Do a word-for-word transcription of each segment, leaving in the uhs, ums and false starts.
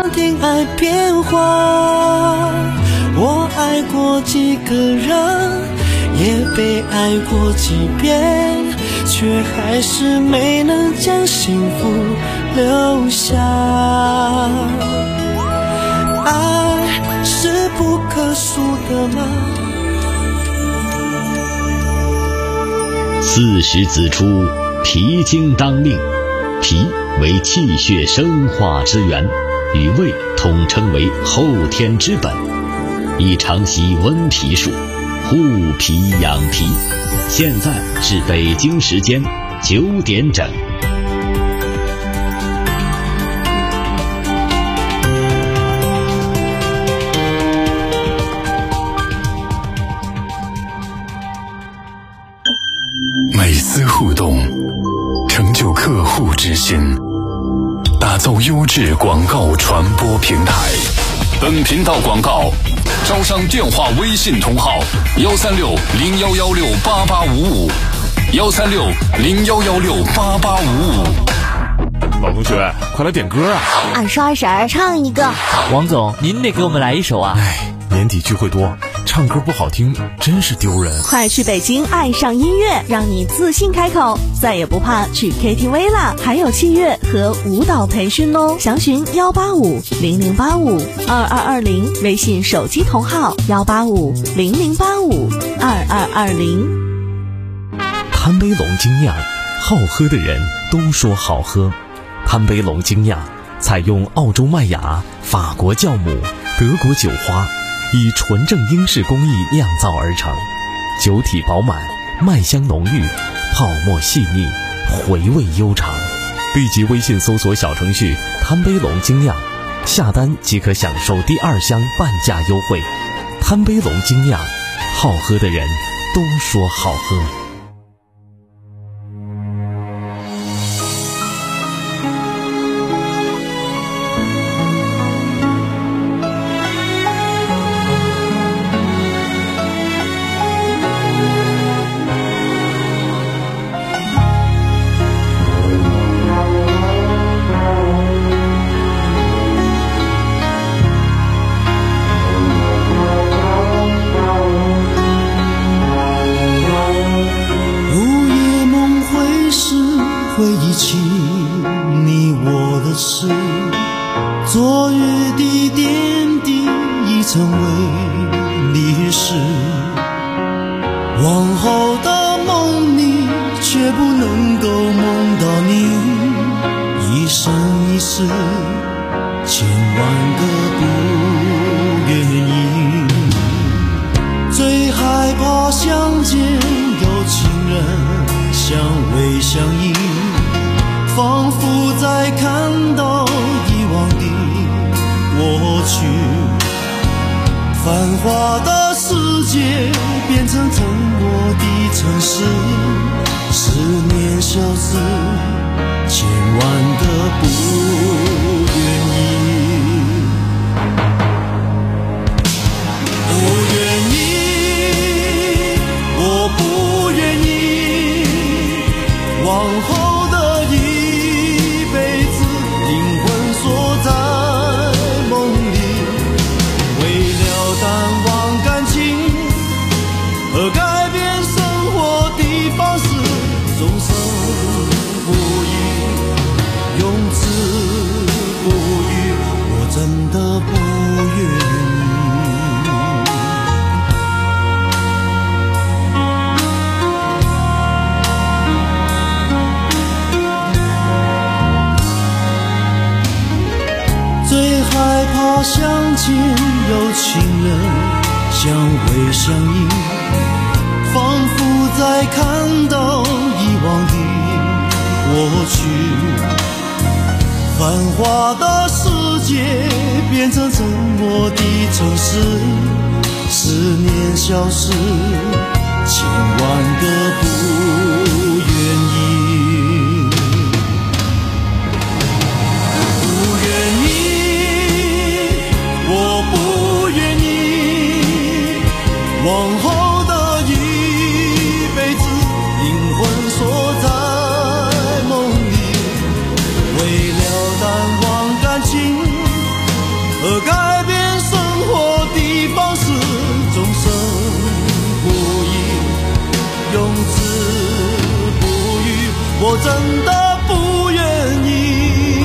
想听爱变化。我爱过几个人，也被爱过几遍，却还是没能将幸福留下。爱是不可数的吗？ 四时子出，脾经当令。脾为气血生化之源，与胃统称为后天之本，宜常习温脾术，护脾养脾。现在是北京时间九点整。 每丝互动成就客户之心，打造优质广告传播平台。本频道广告招商电话微信同号幺三六零幺幺六八八五五幺三六零幺幺六八八五五。 老同学，快来点歌啊！ 二叔二婶儿唱一个。 王总，您得给我们来一首啊！ 哎，年底聚会多，唱歌不好听真是丢人。 快去北京爱上音乐，让你自信开口，再也不怕去 K T V 啦！还有器乐和舞蹈培训哦，详询幺八五零零八五二二二零，微信手机同号幺八五零零八五二二二零。 贪杯龙精酿，好喝的人都说好喝。贪杯龙精酿采用澳洲麦芽、法国酵母、德国酒花，以纯正英式工艺酿造而成，酒体饱满，麦香浓郁，泡沫细腻，回味悠长。立即微信搜索小程序贪杯龙精酿，下单即可享受第二箱半价优惠。贪杯龙精酿，好喝的人都说好喝。 回忆起你我的事，昨日的点滴已成为历史，往后的梦里却不能够梦到你，一生一世千万个不愿意，最害怕相见有情人相偎相依，仿佛在看到遗忘的过去，繁华的世界变成沉默的城市，思念消失，千万个不愿意，不愿意，我不愿意，往后的一辈子灵魂锁在梦里，为了淡忘感情和改变生活的方式，终生不渝，永志不渝，我真的不愿意。最害怕相见有情人相偎相依，仿佛在看到遗忘的过去，繁华的世界变成沉默的城市，思念消失，千万个不愿意，不愿意，我不愿意，往后的一辈子灵魂锁在梦里，为了淡忘感情我真的不愿意。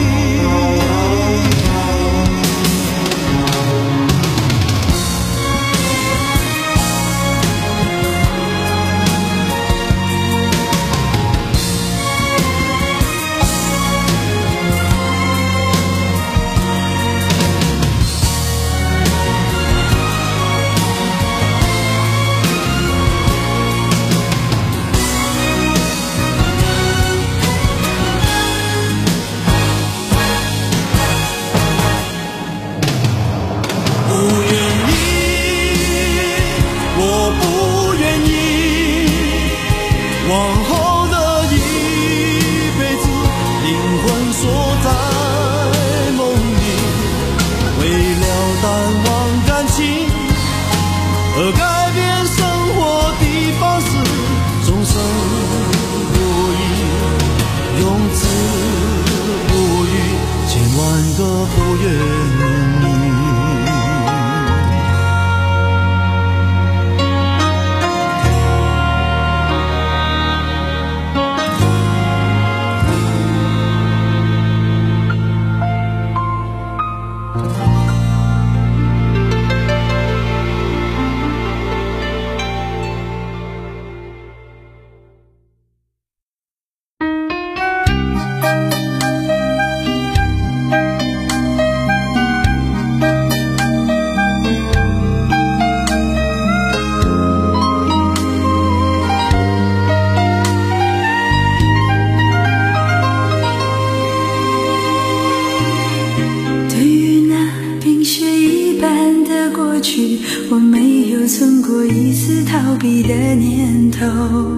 而改变生活的方式，终生不渝，用字不语，千万个不愿意。 我没有存过一丝逃避的念头，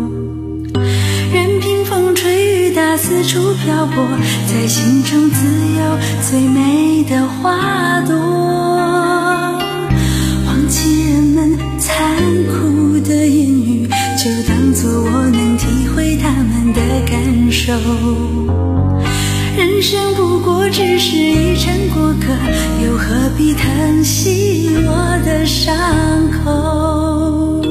任凭风吹雨打，四处漂泊，在心中自有最美的花朵。忘记人们残酷的言语，就当作我能体会他们的感受。人生不过只是一场过客，又何必疼惜我的伤口？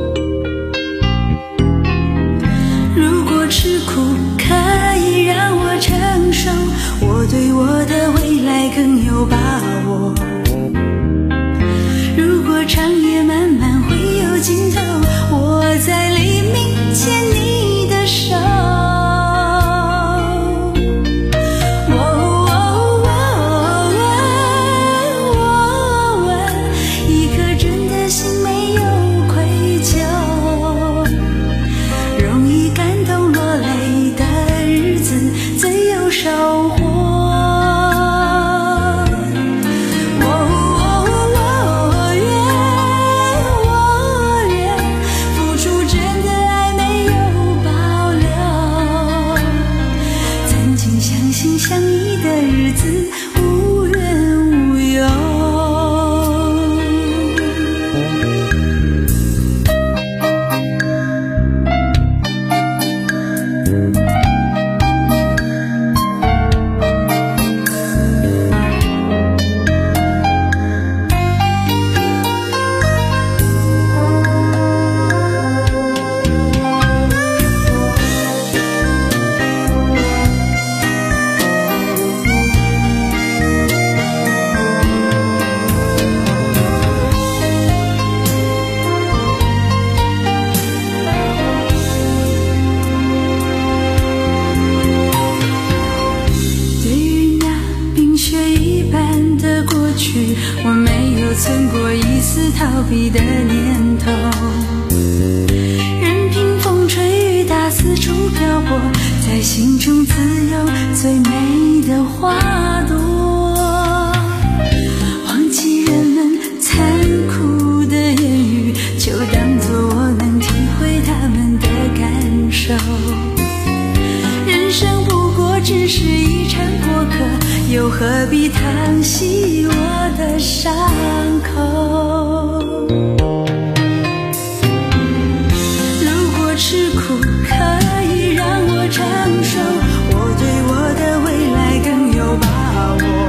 如果吃苦可以让我承受，我对我的未来更有把握。如果长夜漫漫会有尽头，我在黎明牵你的手。我没有存过一丝逃避的念头，任凭风吹雨打，四处漂泊，在心中自有最美的花朵。忘记人们残酷的言语，就当作我能体会他们的感受。人生不过只是一场过客，又何必疼惜我的伤口？如果吃苦可以让我承受，我对我的未来更有把握。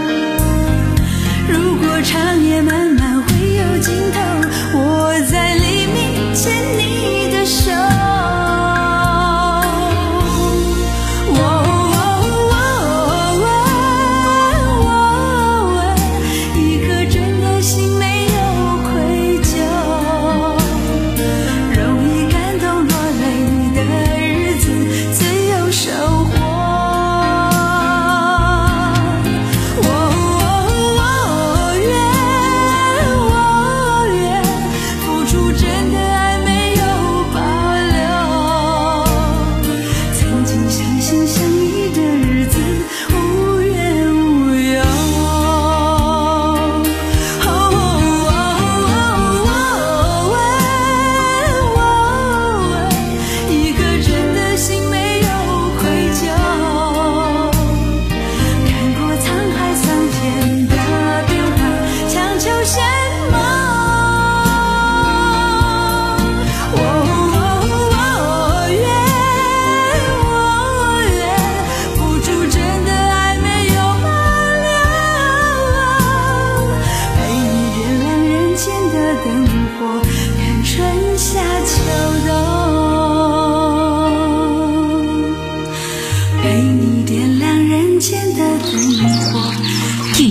如果长夜漫漫会有尽头，我在黎明牵你的手。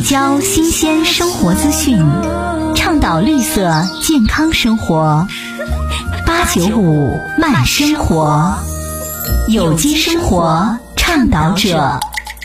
交新鲜生活资讯，倡导绿色健康生活。八九五慢生活，有机生活倡导者。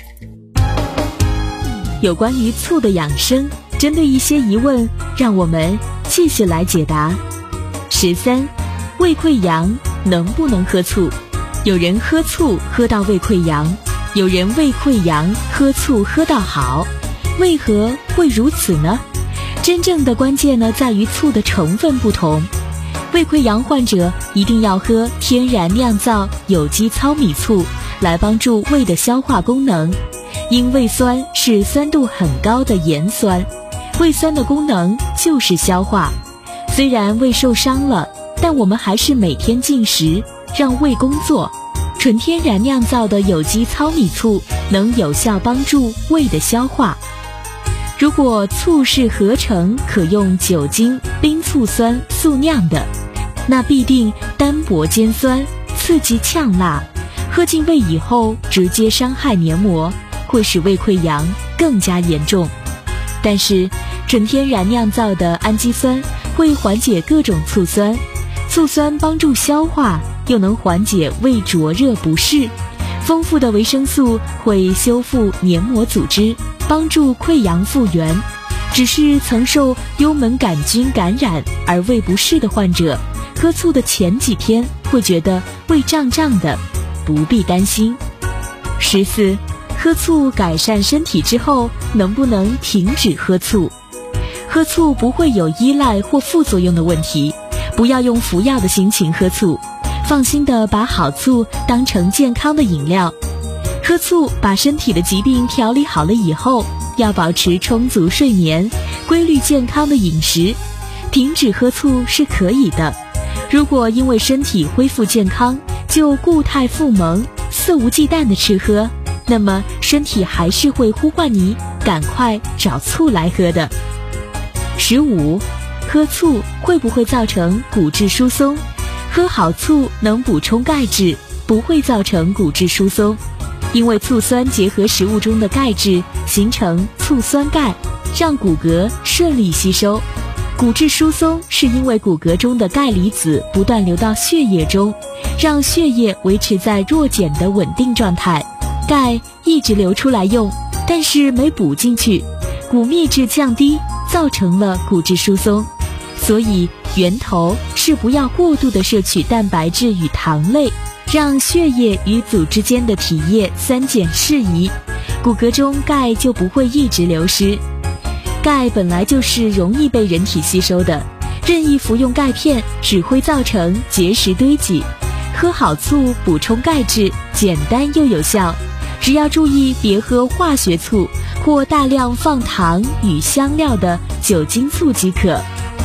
有关于醋的养生，针对一些疑问，让我们继续来解答。十三，胃溃疡能不能喝醋？有人喝醋喝到胃溃疡，有人胃溃疡喝醋喝到好，为何会如此呢？真正的关键呢，在于醋的成分不同。胃溃疡患者一定要喝天然酿造有机糙米醋，来帮助胃的消化功能。因胃酸是酸度很高的盐酸，胃酸的功能就是消化。虽然胃受伤了，但我们还是每天进食，让胃工作。纯天然酿造的有机糙米醋能有效帮助胃的消化。如果醋是合成可用酒精、冰醋酸速酿的，那必定单薄尖酸，刺激呛辣，喝进胃以后直接伤害黏膜，会使胃溃疡更加严重。但是纯天然酿造的氨基酸会缓解各种醋酸，醋酸帮助消化，又能缓解胃灼热不适。丰富的维生素会修复黏膜组织，帮助溃疡复原。只是曾受幽门杆菌感染而胃不适的患者，喝醋的前几天会觉得胃胀胀的，不必担心。十四，喝醋改善身体之后，能不能停止喝醋？喝醋不会有依赖或副作用的问题，不要用服药的心情喝醋，放心的把好醋当成健康的饮料。喝醋把身体的疾病调理好了以后，要保持充足睡眠，规律健康的饮食。停止喝醋是可以的，如果因为身体恢复健康就固态复萌，肆无忌惮的吃喝，那么身体还是会呼唤你赶快找醋来喝的。十五，喝醋会不会造成骨质疏松？喝好醋能补充钙质，不会造成骨质疏松，因为醋酸结合食物中的钙质，形成醋酸钙，让骨骼顺利吸收。骨质疏松是因为骨骼中的钙离子不断流到血液中，让血液维持在弱碱的稳定状态，钙一直流出来用，但是没补进去，骨密质降低，造成了骨质疏松。所以源头是不要过度的摄取蛋白质与糖类，让血液与组织间的体液三碱适宜，骨骼中钙就不会一直流失。钙本来就是容易被人体吸收的，任意服用钙片只会造成结石堆积。喝好醋补充钙质，简单又有效，只要注意别喝化学醋或大量放糖与香料的酒精醋即可。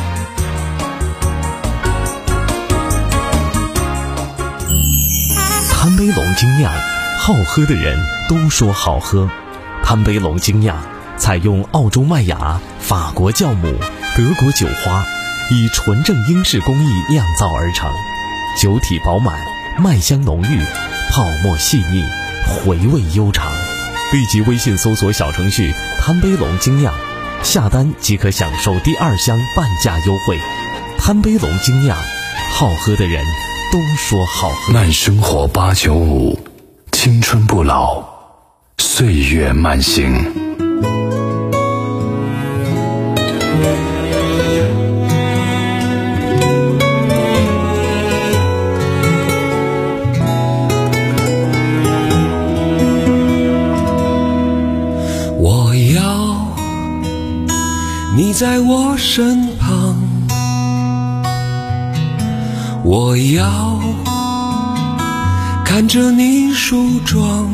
贪杯龙精酿，好喝的人都说好喝。贪杯龙精酿采用澳洲麦芽、法国酵母、德国酒花，以纯正英式工艺酿造而成，酒体饱满，麦香浓郁，泡沫细腻，回味悠长。立即微信搜索小程序贪杯龙精酿，下单即可享受第二箱半价优惠。贪杯龙精酿，好喝的人都说好喝。 慢生活八九五，青春不老，岁月慢行。 我要你在我身旁，我要看着你梳妆，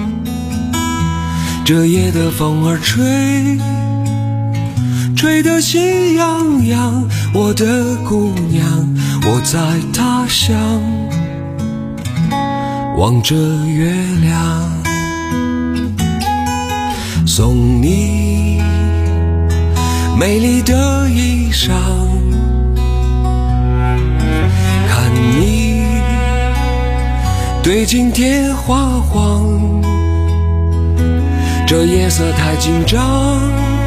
这夜的风儿吹，吹得喜洋洋，我的姑娘，我在他乡望着月亮，送你美丽的衣裳，看你对镜贴花黄，这夜色太紧张，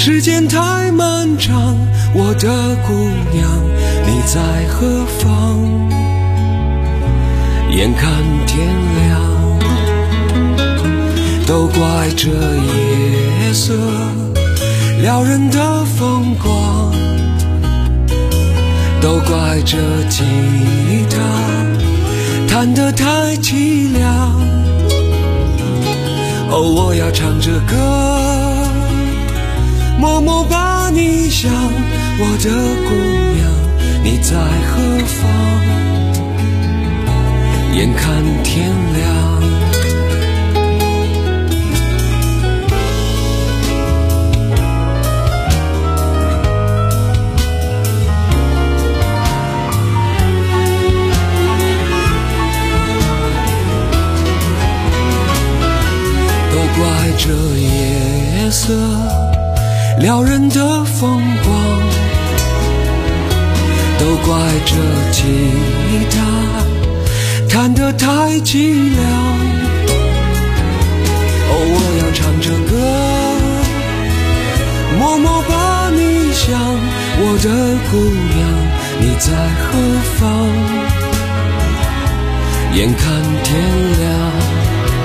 时间太漫长，我的姑娘你在何方？眼看天亮，都怪这夜色撩人的风光，都怪这吉他弹得太凄凉。哦，我要唱着歌，默默把你想，我的姑娘你在何方？眼看天亮，都怪这夜色撩人的风光，都怪这吉他弹得太凄凉。哦，我要唱着歌，默默把你想，我的姑娘你在何方？眼看天亮，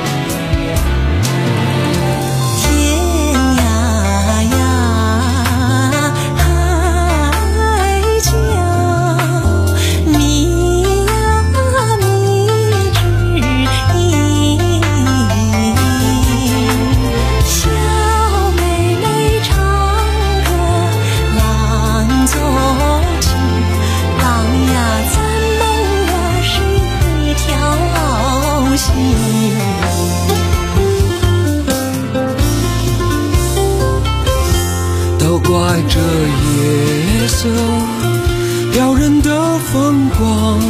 都怪这夜色撩人的风光，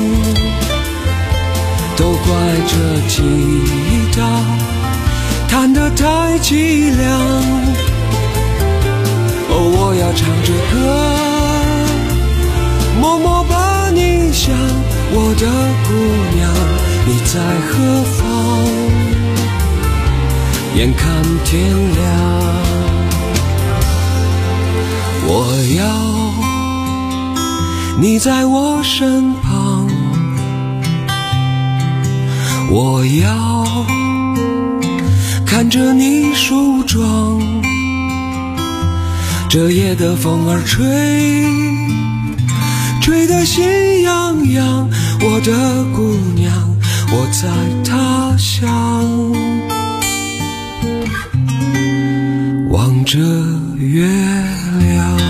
都怪这吉他弹得太凄凉。哦，我要唱着歌，默默把你想，我的姑娘你在何方？眼看天亮，我要你在我身旁，我要看着你梳妆。这夜的风儿吹，吹得心痒痒，我的姑娘我在他乡，望着月亮。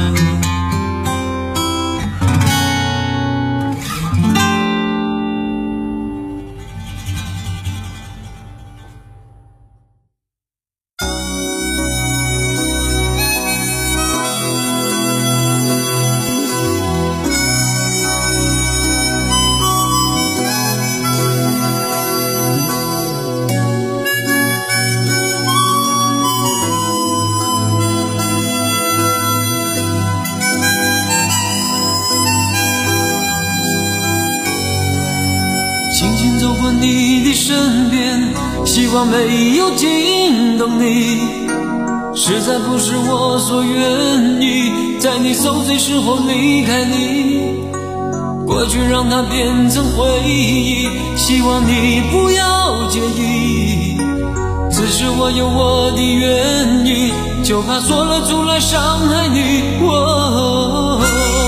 你的身边，希望没有惊动你，实在不是我所愿意，在你受罪时候离开你，过去让它变成回忆，希望你不要介意，只是我有我的原因，就怕说了出来伤害你。哦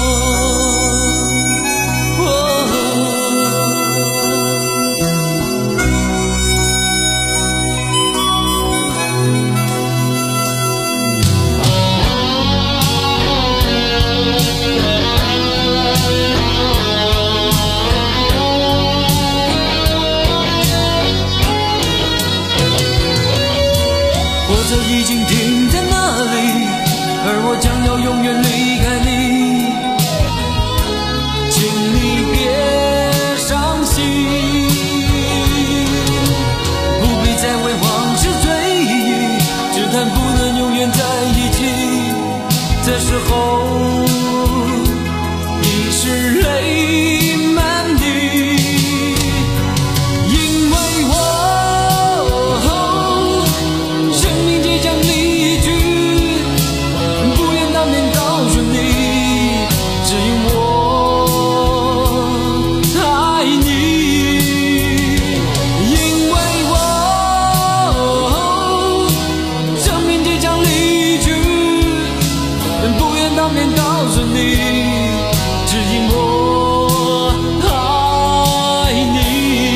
已经停在那里，而我将要永远离开你，请你别伤心，不必再为往事追忆，只谈不能永远在一起，这时候已是泪满地，因为我生命即将离去，不当面告诉你，只因我爱你。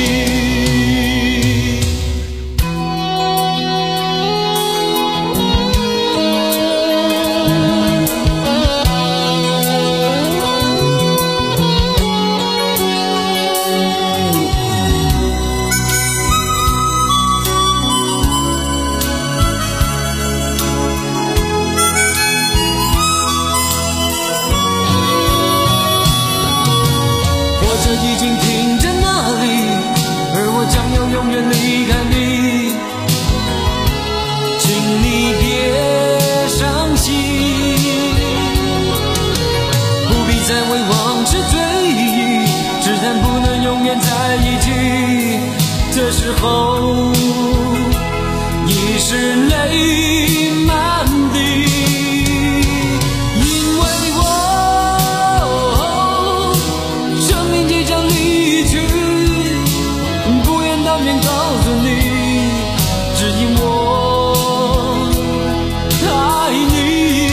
已经停在那里，而我将要永远离开你，请你别伤心，不必再为往事追忆，只谈不能永远在一起，这时候已是泪满地。当面告诉你，只因我爱你，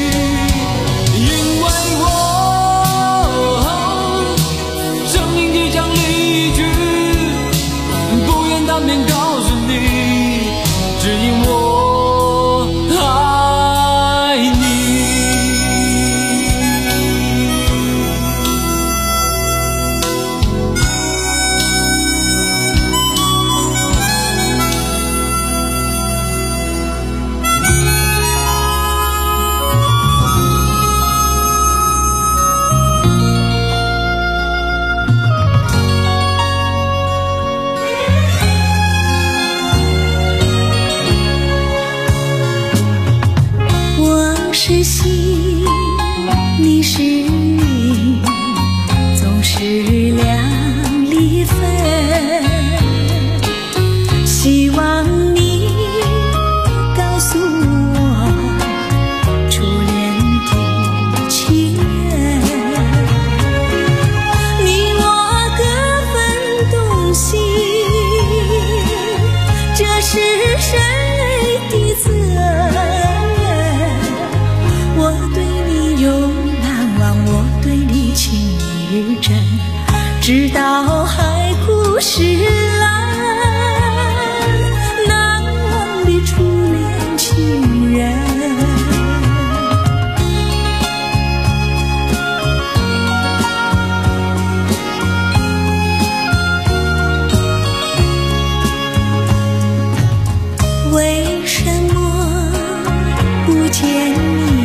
因为我生命即将离去，不愿当面告诉你，只因我爱你。 是心，你是影，总是两离分。希望你告诉我，初恋的情人，你我各分东西，这是谁的责任？我对你永难忘，我对你情意真，直到海枯石烂，难忘的初恋情人。为什么不见你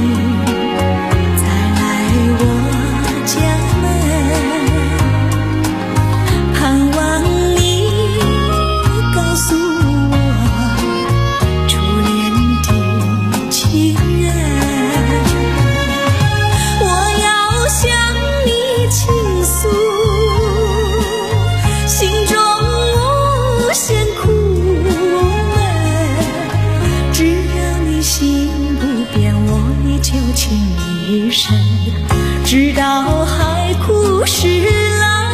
一生，直到海枯石烂，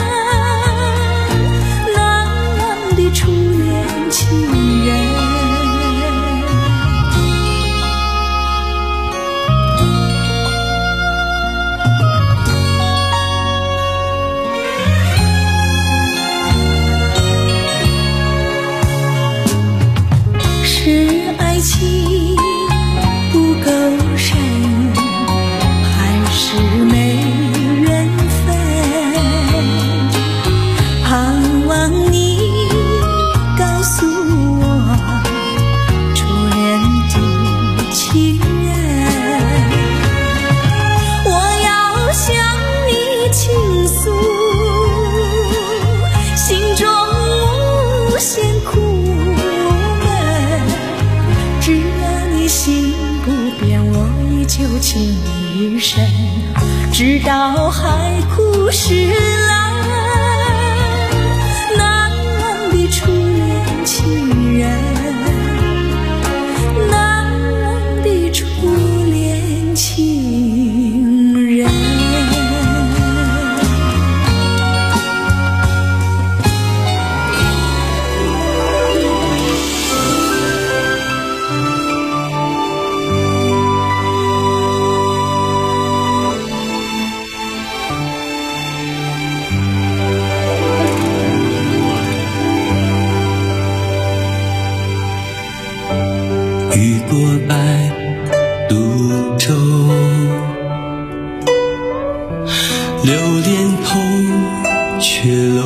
难忘的初恋情人。是爱情不够深，是没缘分，盼望你告诉我初恋的情人。我要向你倾诉心中无限苦闷，只要你心不变，我依旧情一生，直到海枯石烂，难忘的初恋情人，难忘的初恋情人。 舟，流连头却楼，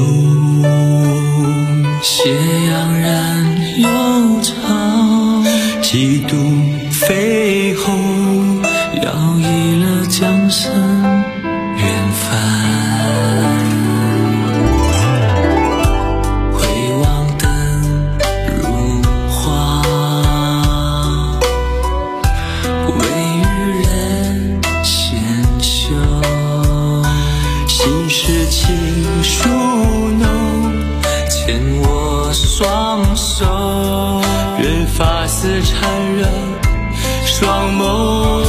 斜阳染幽潮，几度飞鸿，摇曳了江山远帆。回望灯如画，为予人闲修，心事情书浓，牵我双手，任发丝缠绕双眸。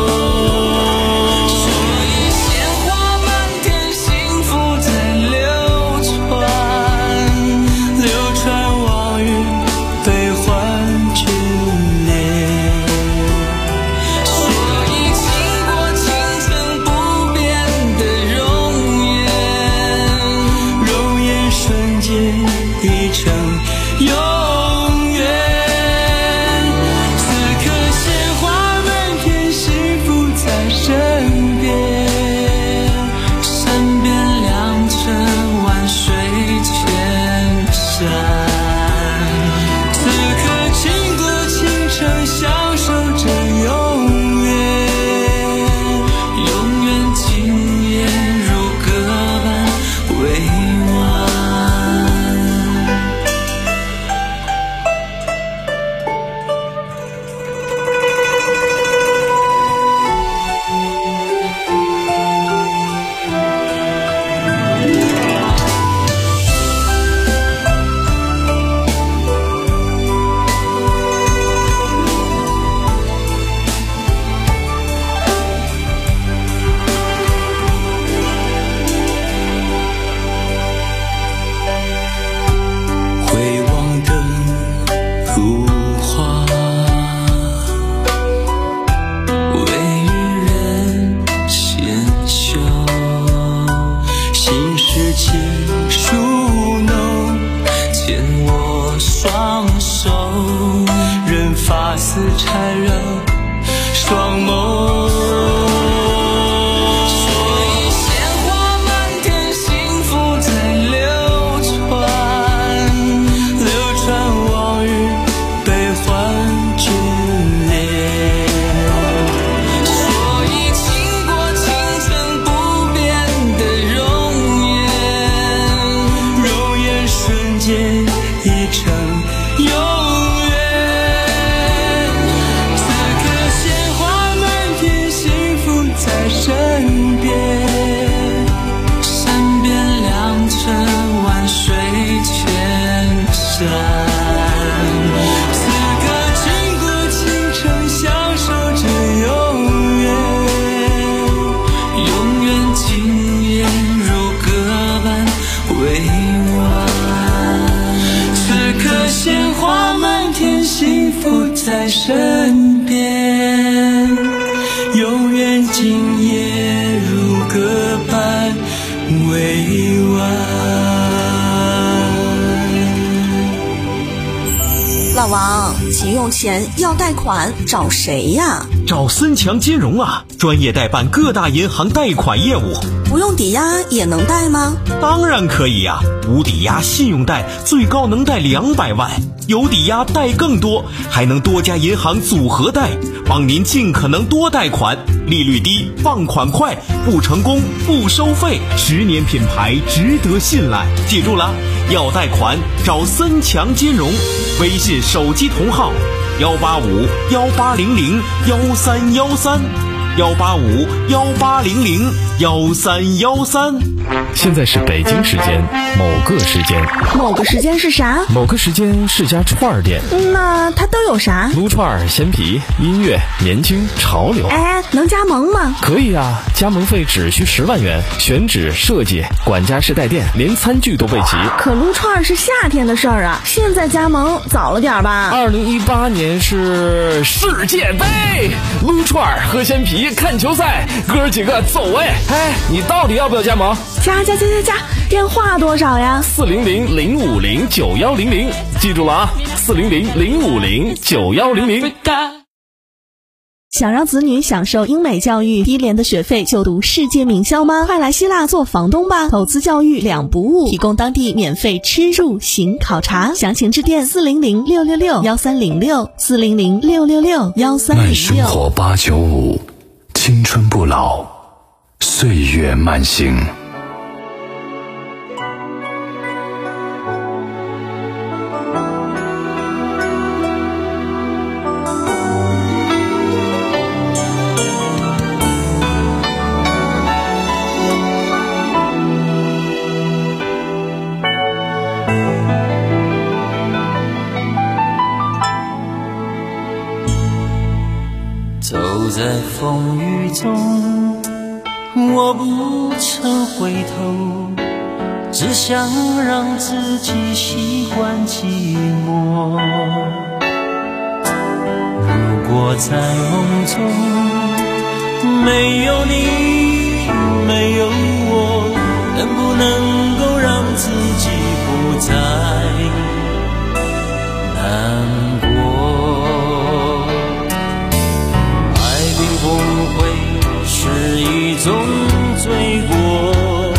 缠绕双眸，所以鲜花满天，幸福在流传，流传往日悲欢眷恋。所以倾国倾城不变的容颜，容颜瞬间已成永。身边，山边良辰，万水千山。此刻倾国倾城，享受着永远，永远惊艳如歌般委婉。此刻鲜花满天，幸福在身边，永远惊艳如歌般委婉。 老王，急用钱要贷款找谁呀？ 找森强金融啊，专业代办各大银行贷款业务。 不用抵押也能贷吗？ 当然可以呀、啊，无抵押信用贷最高能贷两百万，有抵押贷更多，还能多家银行组合贷，帮您尽可能多贷款，利率低，放款快，不成功不收费，十年品牌，值得信赖。记住了，要贷款找森强金融，微信手机同号幺八五幺八零零幺三幺三。幺八五幺八零零幺三幺三。 现在是北京时间某个时间， 某个时间是啥？ 某个时间是家串儿店。 那它都有啥？ 撸串、鲜皮、音乐、年轻、潮流。 哎，能加盟吗？ 可以啊，加盟费只需十万元，选址、设计、管家式带电，连餐具都备齐。 可撸串是夏天的事儿啊，现在加盟早了点吧？ 二零一八年是世界杯，撸串、喝鲜皮、看球赛，哥几个走哎！哎，你到底要不要加盟？ 加加加加加，电话多少呀？ 四零零零五零九幺零零，记住了啊，四零零零五零九幺零零。 想让子女享受英美教育，低廉的学费就读世界名校吗？快来希腊做房东吧，投资教育两不误，提供当地免费吃住行考察，详情致电四零零六六六幺三零六四零零六六六幺三零六。 慢生活八九五，青春不老，岁月慢行。 走在风雨中，我不曾回头，只想让自己习惯寂寞。如果在梦中没有你，没有我，能不能够让自己不再难过？不会是一种罪过，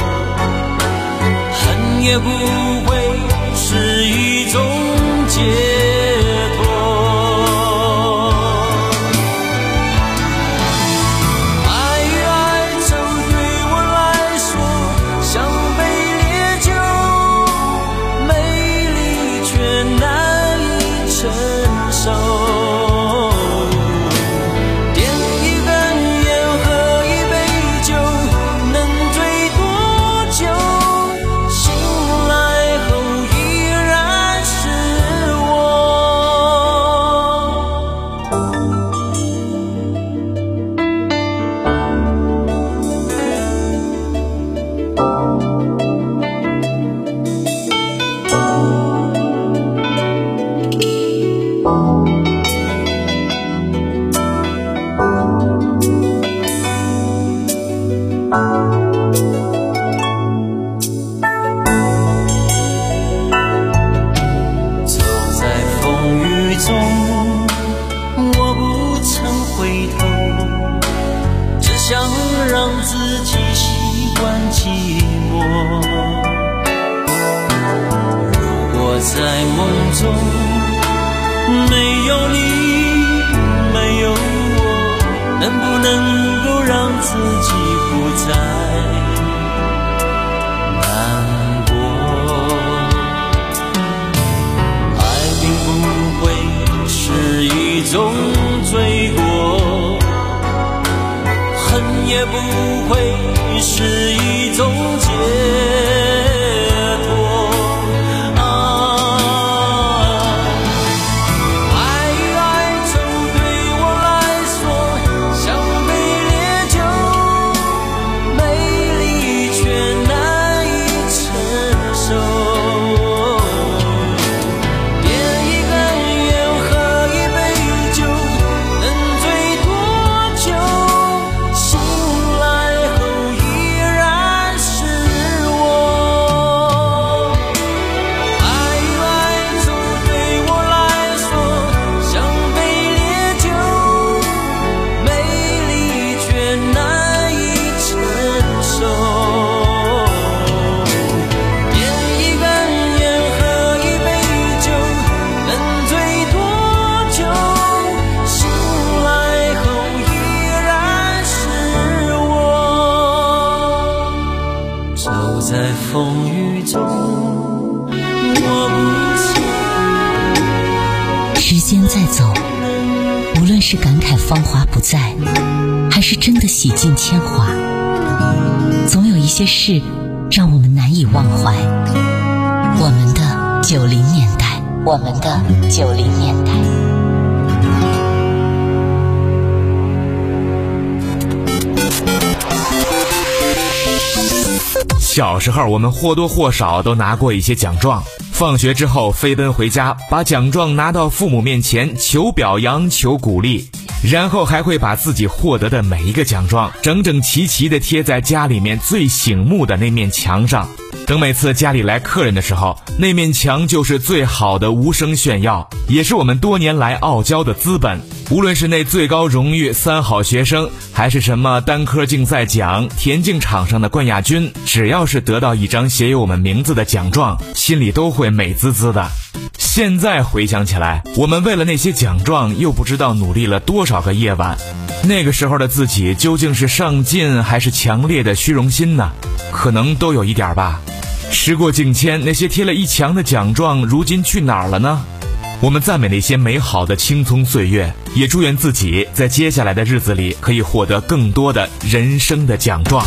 恨也不会是一种解脱。爱与哀愁对我来说像杯烈酒，美丽却难以承受。在梦中没有你，没有我，能不能够让自己不再难过？爱并不会是一种罪过，恨也不会是一种解脱。在风雨中，我不时间在走，无论是感慨芳华不再，还是真的洗尽铅华，总有一些事让我们难以忘怀。我们的九零年代，我们的九零年代。 小时候我们或多或少都拿过一些奖状，放学之后飞奔回家，把奖状拿到父母面前求表扬求鼓励。 然后还会把自己获得的每一个奖状整整齐齐地贴在家里面最醒目的那面墙上。等每次家里来客人的时候，那面墙就是最好的无声炫耀，也是我们多年来傲娇的资本。无论是那最高荣誉三好学生，还是什么单科竞赛奖、田径场上的冠亚军，只要是得到一张写有我们名字的奖状，心里都会美滋滋的。现在回想起来，我们为了那些奖状又不知道努力了多少个夜晚。那个时候的自己究竟是上进还是强烈的虚荣心呢？可能都有一点吧。时过境迁，那些贴了一墙的奖状如今去哪儿了呢？我们赞美那些美好的青葱岁月，也祝愿自己在接下来的日子里可以获得更多的人生的奖状。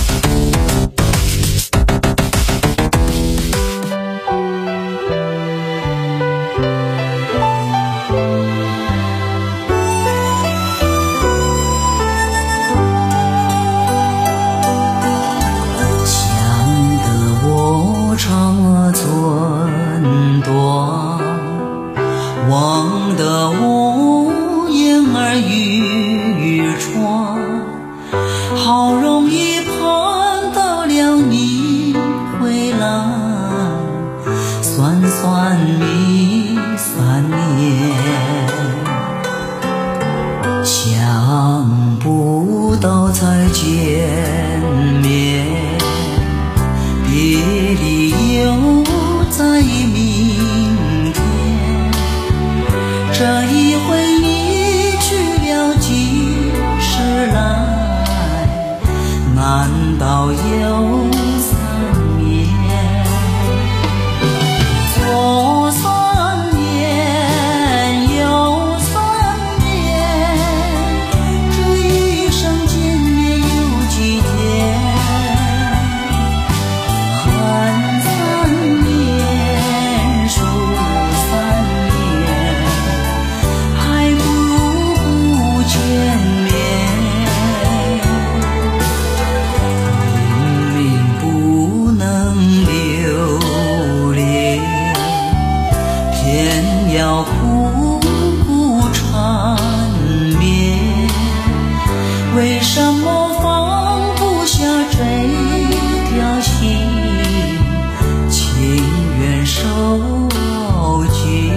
望得我言儿欲穿，好容易盼到了你回来，算算你三年，想不到再见面，别离又在明天。这一回你去了几时来？难道有三年？左三年，右三年，这一生见面有几天？恨三年，数三年，还不如不见面。明明不能留恋，偏要苦苦缠绵。为什么放不下这条心，情愿受尽？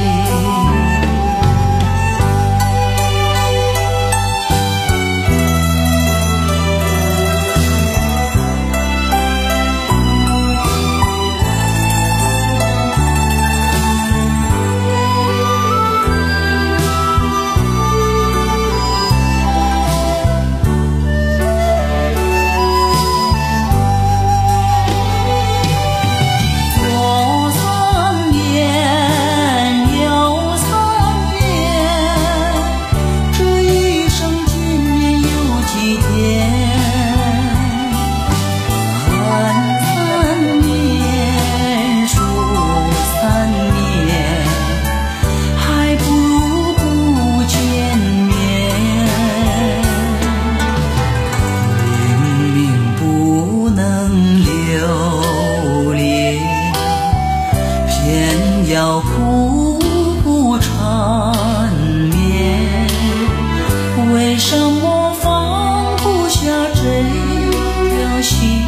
左三年，右三年，这一生见面有几天？恨三年，数三年，还不如不见面。明明不能留恋，偏要苦苦缠绵。为什么放不下这条心，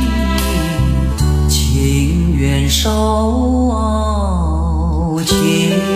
情愿受尽？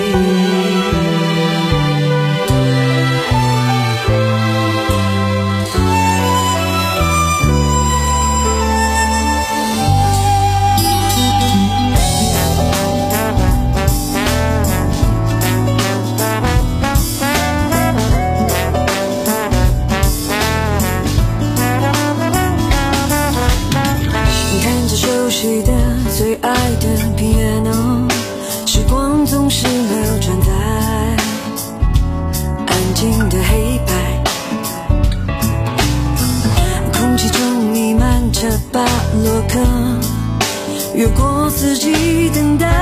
看着熟悉的最爱的 piano， 时光总是流转在安静的黑白，空气中弥漫着巴洛克，越过四季等待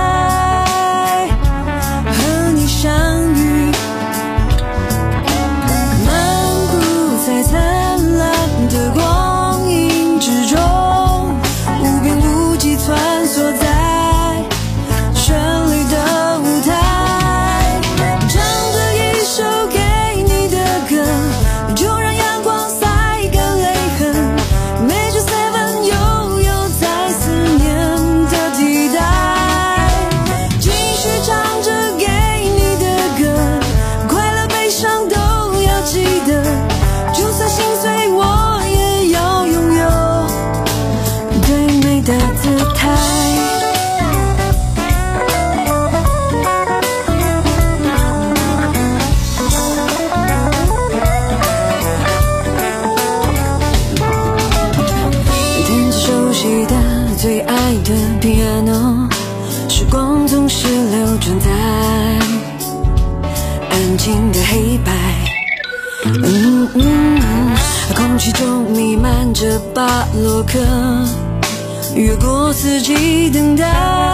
和你相遇，漫步在灿烂的光影之中，无边无际穿梭在绚丽的舞台，唱着一首给你的歌， 最爱的 piano， 时光总是流转在安静的黑白。嗯嗯，空气中弥漫着巴洛克，越过四季等待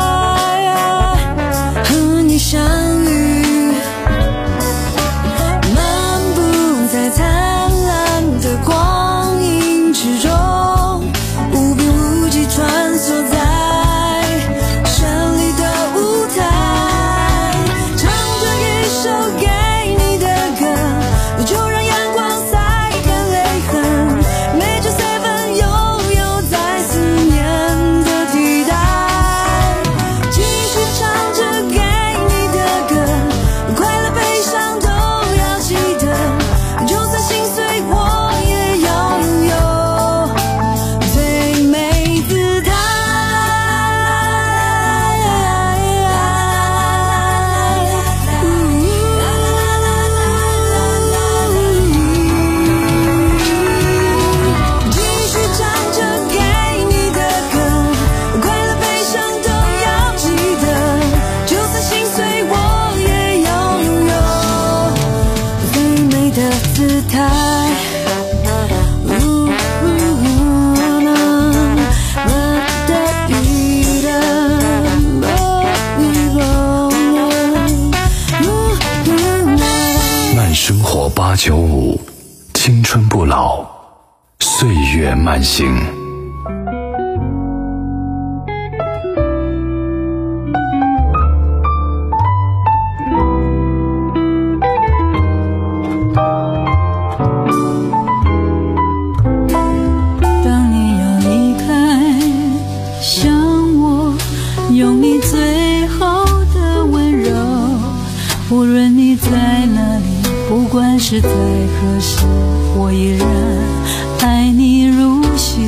和你相遇，漫步在灿烂的光影之中，无边无际穿梭在绚丽的舞台，唱着一首给你的歌，就让阳光晒干泪痕，每句碎分悠悠在思念的替代，继续唱着给你的歌，快乐悲伤都要记得，就算心碎我也要拥有最美姿态。继续唱着给你的歌，快乐悲伤都要记得，就算心碎我也要拥有最美的姿态。 慢生活八九五，青春不老，岁月慢行。 当你要离开，想我，用你最后的温柔，无论你在哪里，不管是在何时，我依然爱你如昔。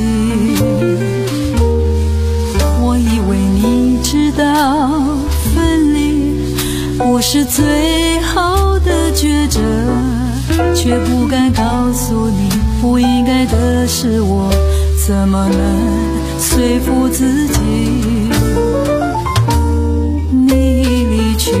我以为你知道分离不是最好的抉择，却不敢告诉你不应该的是我，怎么能说服自己？你离去，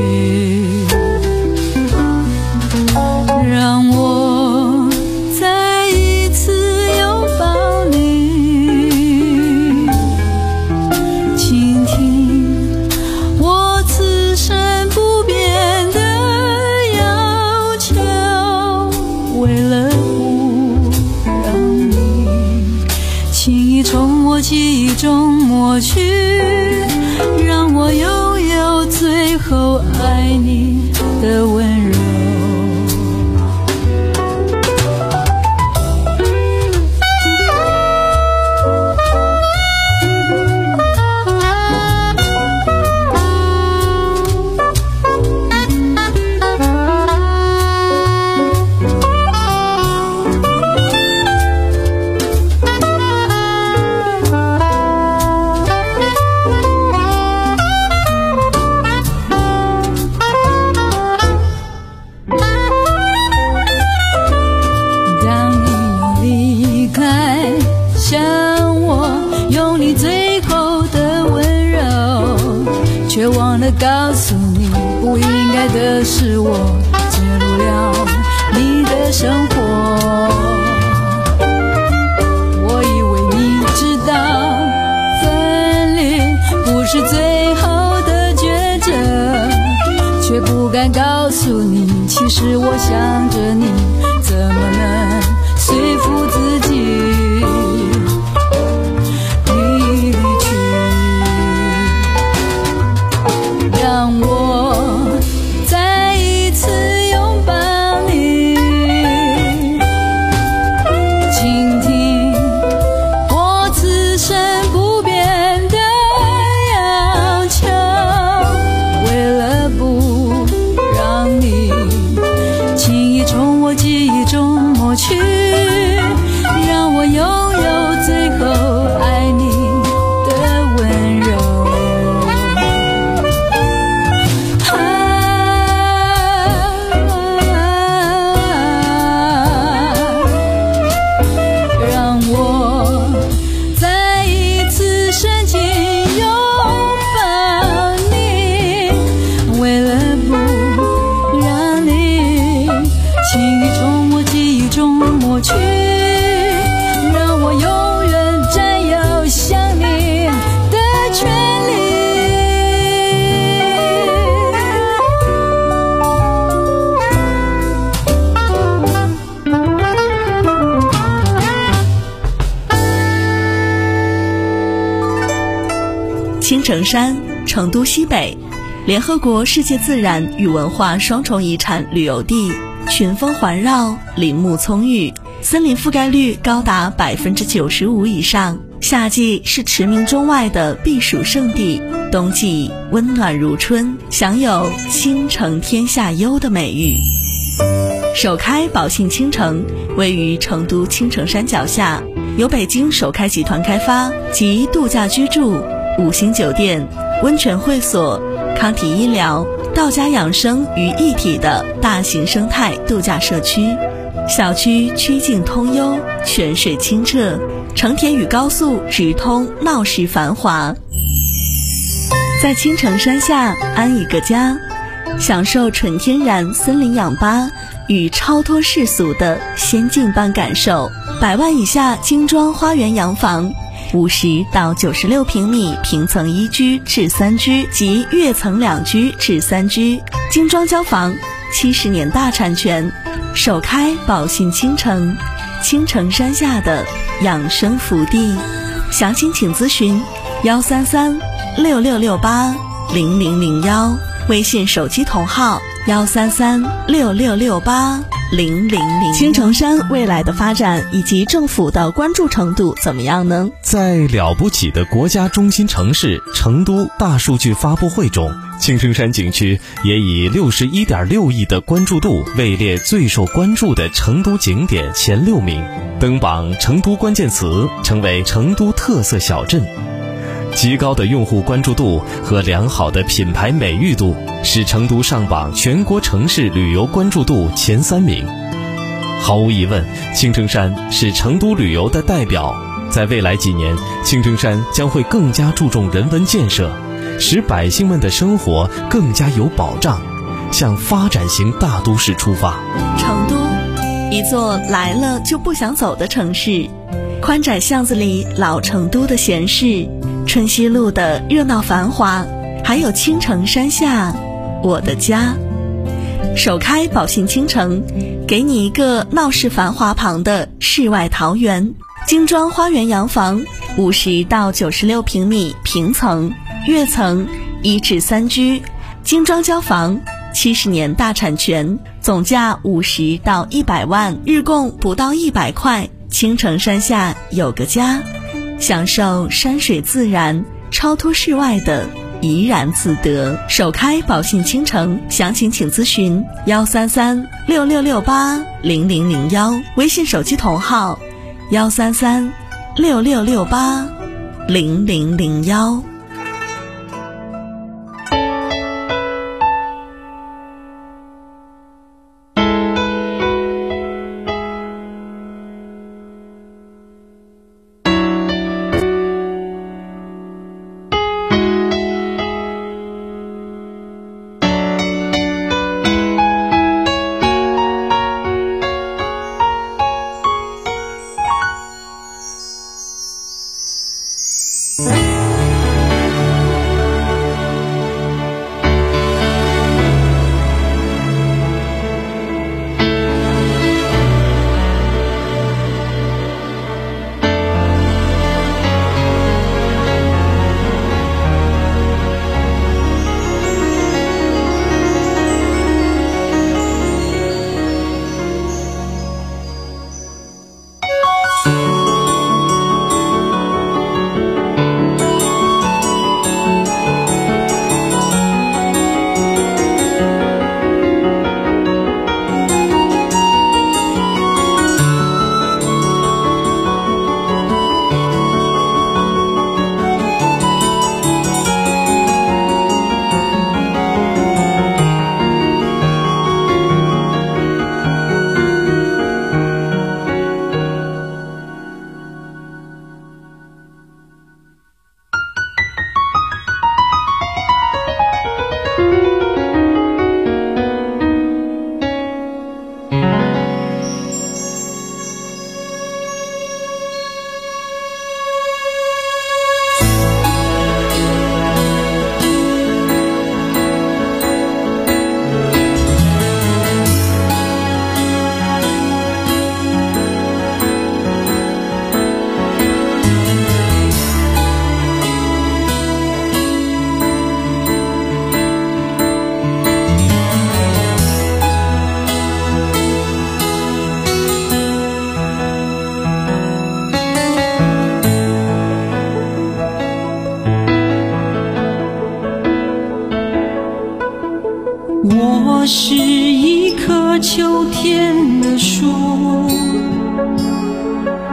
让我再一次拥抱你，倾听我此生不变的要求，为了不让你轻易从我记忆中抹去，让我拥有最后爱你的温柔。却忘了告诉你，不应该的是我介入了你的生活。我以为你知道分离不是最后的抉择，却不敢告诉你，其实我想着你，怎么能说服自己？让我再一次拥抱你，倾听我此生不变的要求，为了不让你轻易从我记忆中抹去，让我拥有最后爱你的温柔。让我再一次深情青城山，成都西北，联合国世界自然与文化双重遗产旅游地，群峰环绕，林木葱郁，森林覆盖率高达百分之九十五以上。夏季是驰名中外的避暑胜地，冬季温暖如春，享有倾城天下优的美誉。首开宝信倾城位于成都青城山脚下，由北京首开集团开发，集度假居住、五星酒店、温泉会所、康体医疗、道家养生于一体的大型生态度假社区。小区曲径通幽，泉水清澈，成田与高速直通，闹市繁华。在青城山下安一个家，享受纯天然森林氧吧与超脱世俗的仙境般感受。百万以下精装花园洋房，五十到九十六平米平层一居至三居及跃层两居至三居，精装交房，七十年大产权，首开宝信倾城，青城山下的养生福地。详情请咨询幺三三六六六八零零零幺，微信手机同号幺三三六六六八零零零。青城山未来的发展以及政府的关注程度怎么样呢？ 在了不起的国家中心城市成都大数据发布会中，青城山景区也以六十一点六亿的关注度位列最受关注的成都景点前六名，登榜成都关键词，成为成都特色小镇。极高的用户关注度和良好的品牌美誉度，使成都上榜全国城市旅游关注度前三名。毫无疑问，青城山是成都旅游的代表。在未来几年，青城山将会更加注重人文建设，使百姓们的生活更加有保障，向发展型大都市出发。 成都，一座来了就不想走的城市，宽窄巷子里老成都的闲适，春熙路的热闹繁华，还有青城山下我的家。首开宝信倾城，给你一个闹市繁华旁的世外桃源，精装花园洋房，五十到九十六平米平层，跃层一至三居，精装交房，七十年大产权，总价五十到一百万，日供不到一百块。青城山下有个家，享受山水自然，超脱世外的怡然自得。首开宝信倾城，详情请咨询幺三三六六六八零零零幺，微信手机同号幺三三六六六八零零零幺。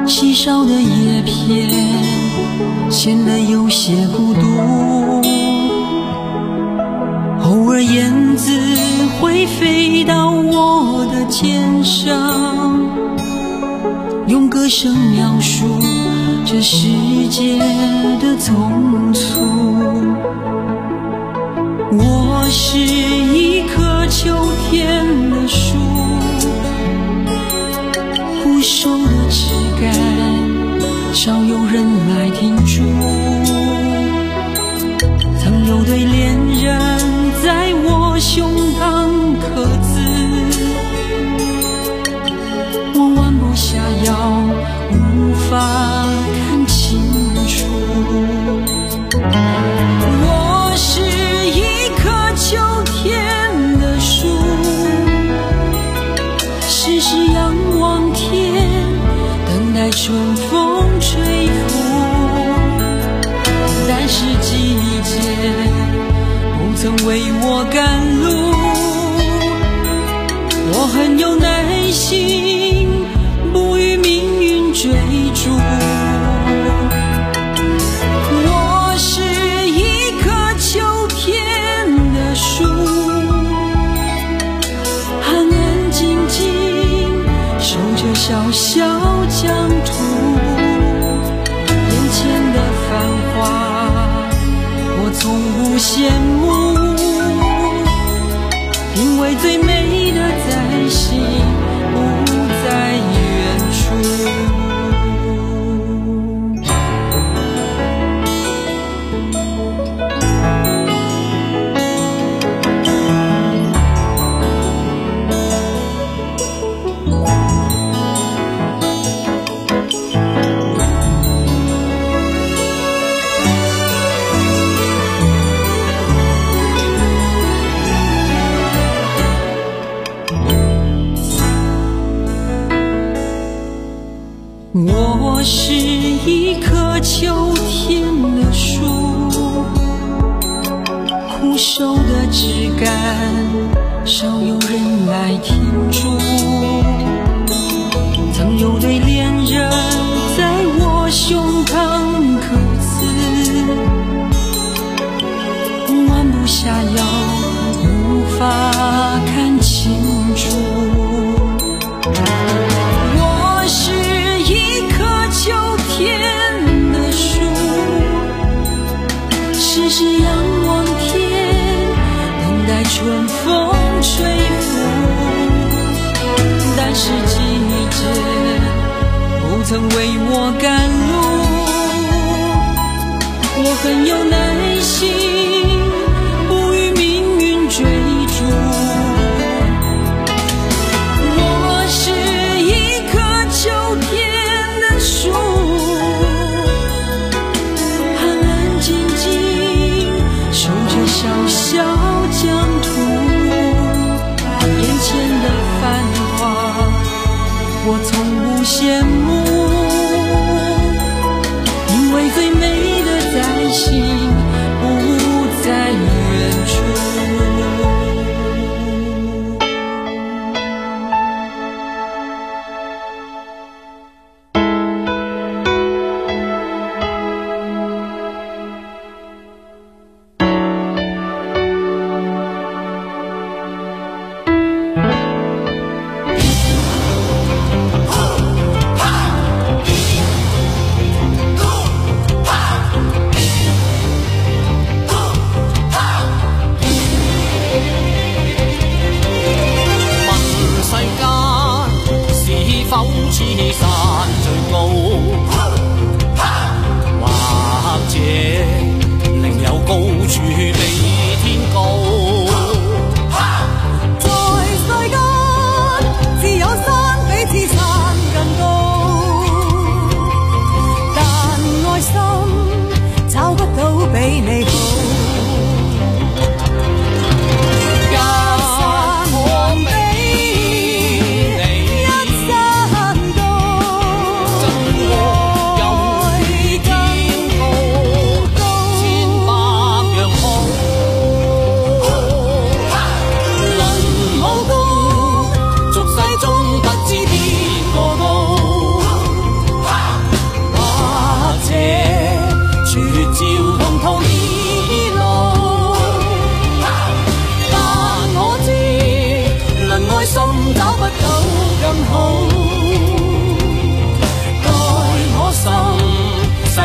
稀少的叶片显得有些孤独，偶尔燕子会飞到我的肩上，用歌声描述这世界的匆促。我是一棵秋天的树，枯瘦的枝干少有人来停驻，曾有对恋人在我胸膛刻字，我弯不下腰，无法看清楚。我是一棵秋天的树，时时仰望天，等待春风吹拂，但是季节不曾为我赶路，我很有耐心，不与命运追逐。我是一棵秋天的树，安安静静守着小小疆土，眼前的繁华我从不羡慕，因为最美的在心，不在远处。我是一棵秋天的树，枯瘦的枝干少有人来停驻，曾有对恋人在我胸膛刻字，弯不下腰，无法看清楚。我是一棵秋天的树，时时仰望天，等待春风吹拂，但是季节不曾为我赶路，我很有耐心，不与命运追逐。我是一棵秋天的树，安安静静守着小小疆土，眼前的繁华我从不羡慕，因为最美的在心，不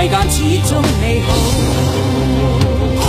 世間始終你好。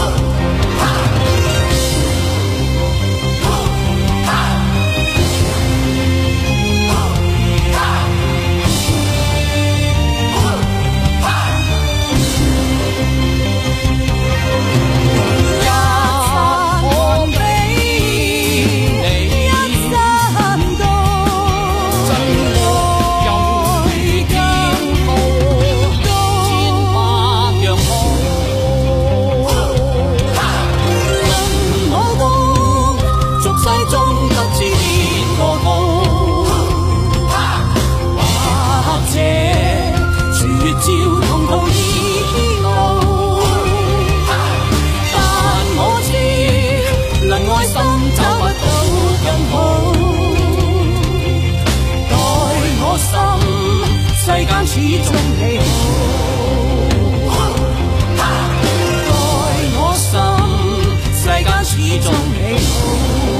世間始終你好，待我心，世間始終你好。